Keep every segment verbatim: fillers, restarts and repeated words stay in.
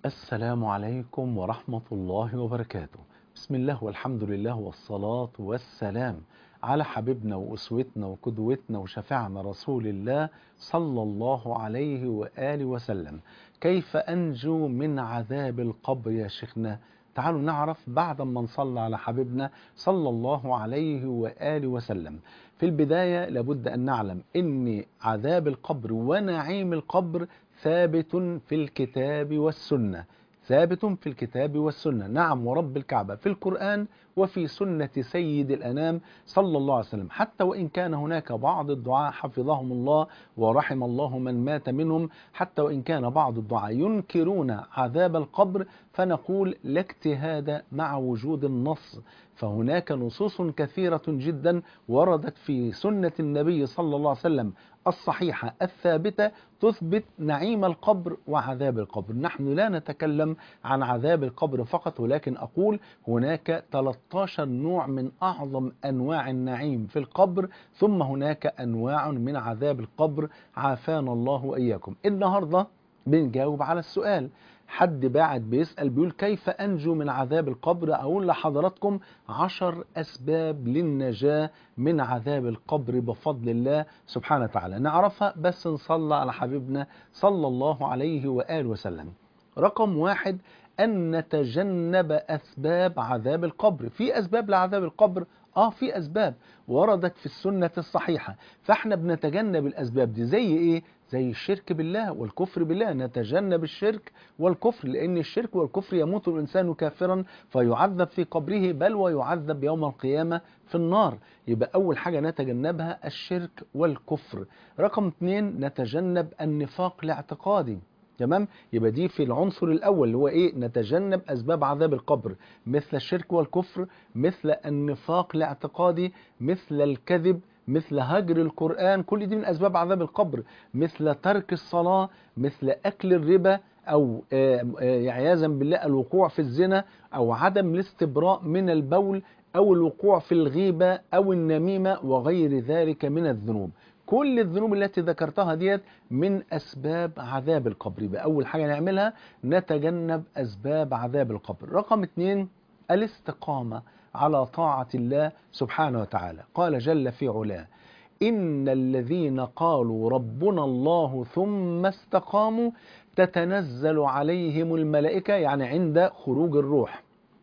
السلام عليكم ورحمة الله وبركاته. بسم الله والحمد لله والصلاة والسلام على حبيبنا وأسوتنا وقدوتنا وشفيعنا رسول الله صلى الله عليه وآله وسلم. كيف أنجو من عذاب القبر يا شيخنا؟ تعالوا نعرف بعد ما نصلي على حبيبنا صلى الله عليه وآله وسلم. في البداية لابد أن نعلم أن عذاب القبر ونعيم القبر ثابت في الكتاب والسنة، ثابت في الكتاب والسنة، نعم ورب الكعبة، في القرآن وفي سنة سيد الأنام صلى الله عليه وسلم. حتى وإن كان هناك بعض الدعاء حفظهم الله ورحم الله من مات منهم، حتى وإن كان بعض الدعاء ينكرون عذاب القبر، فنقول لا اجتهاد مع وجود النص. فهناك نصوص كثيرة جدا وردت في سنة النبي صلى الله عليه وسلم الصحيحة الثابتة تثبت نعيم القبر وعذاب القبر. نحن لا نتكلم عن عذاب القبر فقط، ولكن أقول هناك ثلاثة عشر نوع من أعظم أنواع النعيم في القبر، ثم هناك أنواع من عذاب القبر عافانا الله وإياكم. النهاردة بنجاوب على السؤال. حد باعت بيسأل بيقول كيف أنجو من عذاب القبر؟ أقول لحضراتكم عشر أسباب للنجاة من عذاب القبر بفضل الله سبحانه وتعالى. نعرفها بس نصلى على حبيبنا صلى الله عليه وآله وسلم. رقم واحد، أن نتجنب أسباب عذاب القبر. في أسباب لعذاب القبر؟ آه في أسباب وردت في السنة الصحيحة، فإحنا بنتجنب الأسباب دي. زي إيه؟ زي الشرك بالله والكفر بالله. نتجنب الشرك والكفر، لأن الشرك والكفر يموت الإنسان كافرا فيعذب في قبره، بل ويعذب يوم القيامة في النار. يبقى أول حاجة نتجنبها الشرك والكفر. رقم اثنين، نتجنب النفاق الاعتقادي. تمام؟ يبقى دي في العنصر الأول اللي هو إيه؟ نتجنب أسباب عذاب القبر، مثل الشرك والكفر، مثل النفاق الاعتقادي، مثل الكذب، مثل هجر القرآن، كل دي من أسباب عذاب القبر، مثل ترك الصلاة، مثل أكل الربا، أو عياذا بالله الوقوع في الزنا، أو عدم الاستبراء من البول، أو الوقوع في الغيبة أو النميمة وغير ذلك من الذنوب. كل الذنوب التي ذكرتها ديت من أسباب عذاب القبر. يبقى أول حاجة نعملها نتجنب أسباب عذاب القبر. رقم اثنين، الاستقامة على طاعة الله سبحانه وتعالى. قال جل في علاه: إن الذين قالوا ربنا الله ثم استقاموا تتنزل عليهم الملائكة، يعني عند خروج الروح،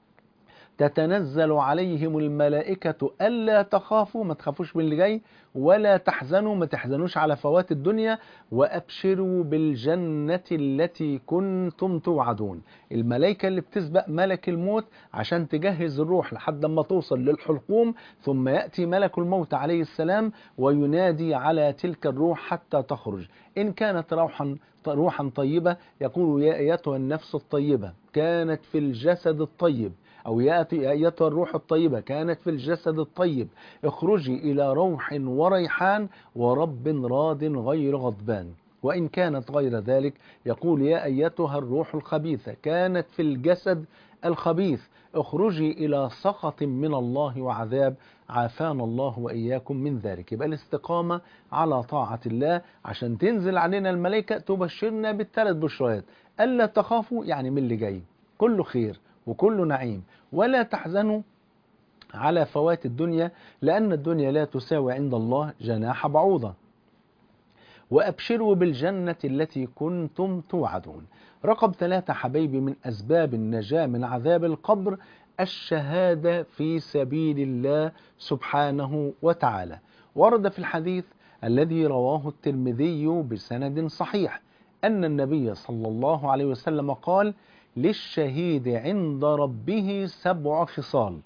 تتنزل عليهم الملائكة ألا تخافوا، ما تخافوش من اللي جاي، ولا تحزنوا، ما تحزنوش على فوات الدنيا، وأبشروا بالجنة التي كنتم توعدون. الملائكة اللي بتسبق ملك الموت عشان تجهز الروح لحد ما توصل للحلقوم، ثم يأتي ملك الموت عليه السلام وينادي على تلك الروح حتى تخرج. إن كانت روحا روحا طيبة يقول: يا أيتها النفس الطيبة كانت في الجسد الطيب، أو يا أيتها الروح الطيبة كانت في الجسد الطيب اخرجي إلى روح وريحان ورب راض غير غضبان. وإن كانت غير ذلك يقول: يا أيتها الروح الخبيثة كانت في الجسد الخبيث اخرجي إلى سخط من الله وعذاب، عافانا الله وإياكم من ذلك. يبقى الاستقامة على طاعة الله عشان تنزل علينا الملائكة تبشرنا بالثلاث بشريات: ألا تخافوا، يعني من اللي جاي كله خير وكله نعيم، ولا تحزنوا على فوات الدنيا لأن الدنيا لا تساوي عند الله جناح بعوضة، وأبشروا بالجنة التي كنتم توعدون. رقم ثلاثة حبيبي من أسباب النجاة من عذاب القبر الشهادة في سبيل الله سبحانه وتعالى. ورد في الحديث الذي رواه الترمذي بسند صحيح أن النبي صلى الله عليه وسلم قال: للشهيد عند ربه سبع خصال: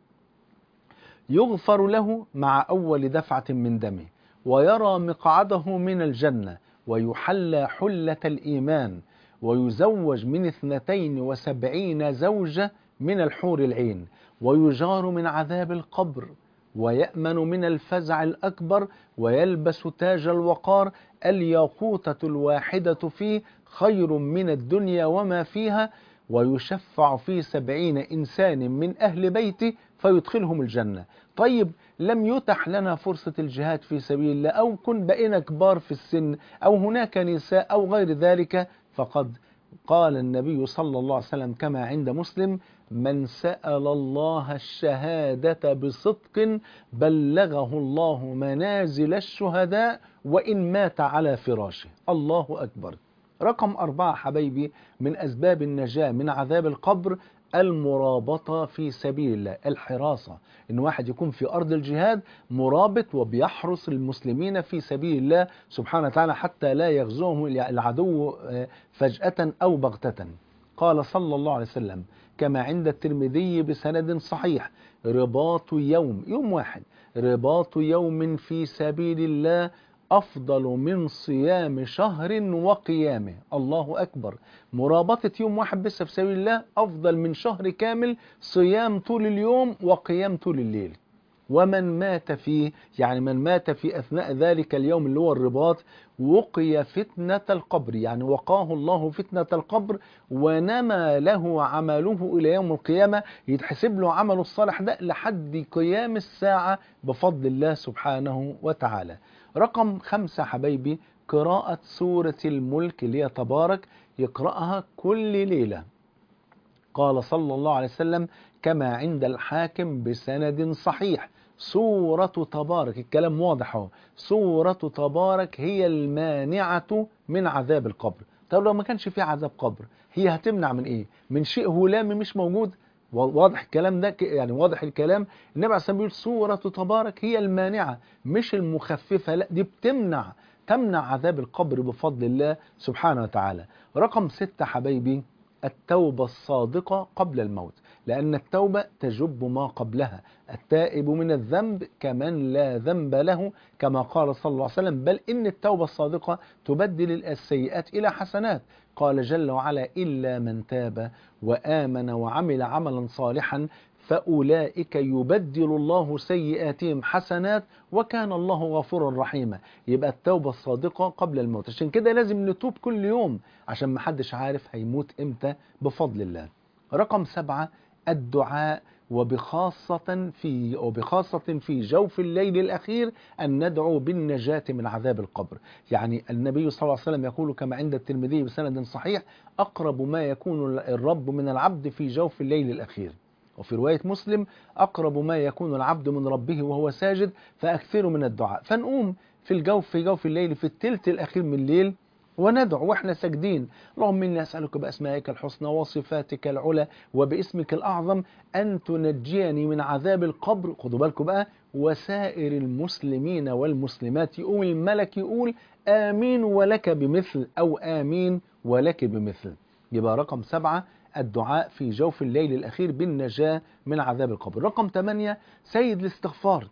يغفر له مع أول دفعة من دمه، ويرى مقعده من الجنة، ويحلى حلة الإيمان، ويزوج من اثنتين وسبعين زوجة من الحور العين، ويجار من عذاب القبر، ويأمن من الفزع الأكبر، ويلبس تاج الوقار، الياقوتة الواحدة فيه خير من الدنيا وما فيها، ويشفع في سبعين إنسان من أهل بيته فيدخلهم الجنة. طيب لم يتح لنا فرصة الجهاد في سبيل الله، أو كن بقينا كبار في السن، أو هناك نساء أو غير ذلك، فقد قال النبي صلى الله عليه وسلم كما عند مسلم: من سأل الله الشهادة بصدق بلغه الله منازل الشهداء وإن مات على فراشه. الله أكبر. رقم أربعة حبايبي من أسباب النجاة من عذاب القبر المرابطة في سبيل الله، الحراسة، إن واحد يكون في أرض الجهاد مرابط وبيحرس المسلمين في سبيل الله سبحانه وتعالى حتى لا يغزوهم العدو فجأة أو بغتة. قال صلى الله عليه وسلم كما عند الترمذي بسند صحيح: رباط يوم يوم واحد رباط يوم في سبيل الله أفضل من صيام شهر وقيامه. الله أكبر. مرابطة يوم واحد بس في سبيل الله أفضل من شهر كامل صيام طول اليوم وقيام طول الليل. ومن مات فيه، يعني من مات في أثناء ذلك اليوم اللي هو الرباط، وقي فتنة القبر، يعني وقاه الله فتنة القبر ونمى له عمله إلى يوم القيامة، يتحسب له عمله الصالح ده لحد قيام الساعة بفضل الله سبحانه وتعالى. رقم خمسة حبايبي قراءة سورة الملك اللي هي تبارك، يقرأها كل ليلة. قال صلى الله عليه وسلم كما عند الحاكم بسند صحيح: سورة تبارك، الكلام واضح اهو، سورة تبارك هي المانعة من عذاب القبر. طب لو ما كانش في عذاب قبر هي هتمنع من ايه؟ من شيء هلامي مش موجود؟ واضح الكلام ده، يعني واضح الكلام. النبي عليه الصلاة والسلام بيقول سورة تبارك هي المانعة مش المخففة، لا دي بتمنع، تمنع عذاب القبر بفضل الله سبحانه وتعالى. رقم ستة حبايبي التوبة الصادقة قبل الموت، لأن التوبة تجب ما قبلها. التائب من الذنب كمن لا ذنب له، كما قال صلى الله عليه وسلم: بل إن التوبة الصادقة تبدل السيئات إلى حسنات. قال جل وعلا: إلا من تاب وآمن وعمل عملا صالحا فأولئك يبدل الله سيئاتهم حسنات وكان الله غفورا رحيما. يبقى التوبة الصادقة قبل الموت، عشان كده لازم نتوب كل يوم عشان محدش عارف هيموت امتى بفضل الله. رقم سبعة الدعاء، وبخاصة في وبخاصة في جوف الليل الأخير أن ندعو بالنجاة من عذاب القبر. يعني النبي صلى الله عليه وسلم يقول كما عند الترمذي بسند صحيح: أقرب ما يكون الرب من العبد في جوف الليل الأخير. وفي رواية مسلم: أقرب ما يكون العبد من ربه وهو ساجد فأكثر من الدعاء. فنقوم في الجوف في جوف الليل في الثلث الأخير من الليل وندعو واحنا ساجدين: اللهم إني أسألك بأسمائك الحسنى وصفاتك العلى وباسمك الأعظم أن تنجيني من عذاب القبر. خدوا بالكم بقى: وسائر المسلمين والمسلمات. يقوم الملك يقول: آمين ولك بمثل، أو آمين ولك بمثل. يبقى رقم سبعة الدعاء في جوف الليل الأخير بالنجاة من عذاب القبر. رقم ثمانية سيد الاستغفار،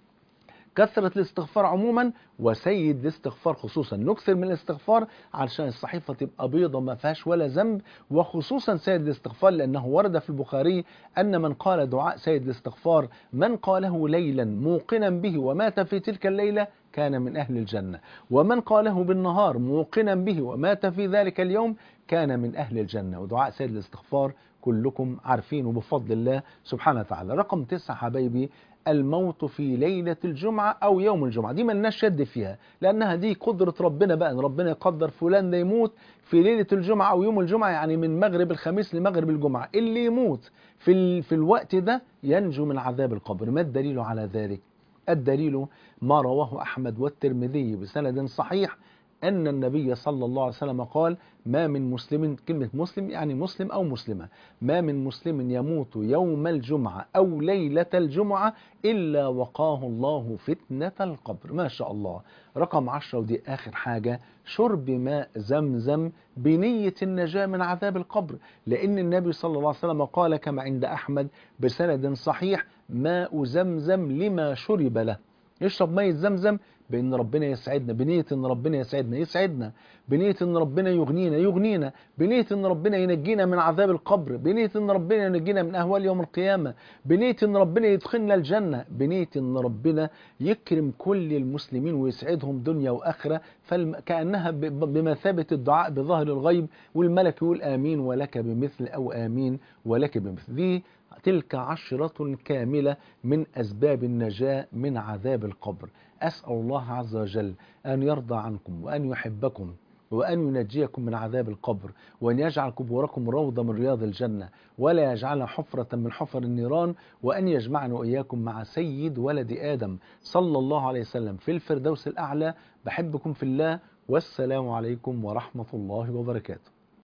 كثرة الاستغفار عموما وسيد الاستغفار خصوصا. نكثر من الاستغفار علشان الصحيفة تبقى بيضة ما فيهاش ولا ذنب، وخصوصا سيد الاستغفار لأنه ورد في البخاري أن من قال دعاء سيد الاستغفار من قاله ليلا موقنا به ومات في تلك الليلة كان من أهل الجنة، ومن قاله بالنهار موقنا به ومات في ذلك اليوم كان من أهل الجنة. ودعاء سيد الاستغفار كلكم عارفينه بفضل الله سبحانه وتعالى. رقم تسعة حبايبي الموت في ليلة الجمعة أو يوم الجمعة. دي ملناش شد فيها لأنها دي قدرة ربنا بقى، إن ربنا يقدر فلان ده يموت في ليلة الجمعة أو يوم الجمعة، يعني من مغرب الخميس لمغرب الجمعة. اللي يموت في, ال... في الوقت ده ينجو من عذاب القبر. ما الدليل على ذلك؟ الدليل ما رواه أحمد والترمذي بسند صحيح أن النبي صلى الله عليه وسلم قال: ما من مسلم، كلمة مسلم يعني مسلم أو مسلمة، ما من مسلم يموت يوم الجمعة أو ليلة الجمعة إلا وقاه الله فتنة القبر. ما شاء الله. رقم عشرة ودي آخر حاجة شرب ماء زمزم بنية النجاة من عذاب القبر، لأن النبي صلى الله عليه وسلم قال كما عند أحمد بسند صحيح: ماء زمزم لما شرب له. يشرب ماء زمزم بأن ربنا يسعدنا، بنية أن ربنا يسعدنا يسعدنا، بنية أن ربنا يغنينا يغنينا، بنية أن ربنا ينجينا من عذاب القبر، بنية أن ربنا ينجينا من أهوال يوم القيامة، بنية أن ربنا يدخلنا الجنة، بنية أن ربنا يكرم كل المسلمين ويسعدهم دنيا وآخرة. فكأنها بمثابة الدعاء بظاهر الغيب، والملك يقول: آمين ولك بمثل، أو آمين ولك بمثل. دي تلك عشرة كاملة من أسباب النجاة من عذاب القبر. أسأل الله عز وجل أن يرضى عنكم وأن يحبكم وأن ينجيكم من عذاب القبر، وأن يجعل قبوركم روضة من رياض الجنة، ولا يجعلها حفرة من حفر النيران، وأن يجمعنا وإياكم مع سيد ولد آدم صلى الله عليه وسلم في الفردوس الأعلى. بحبكم في الله، والسلام عليكم ورحمة الله وبركاته.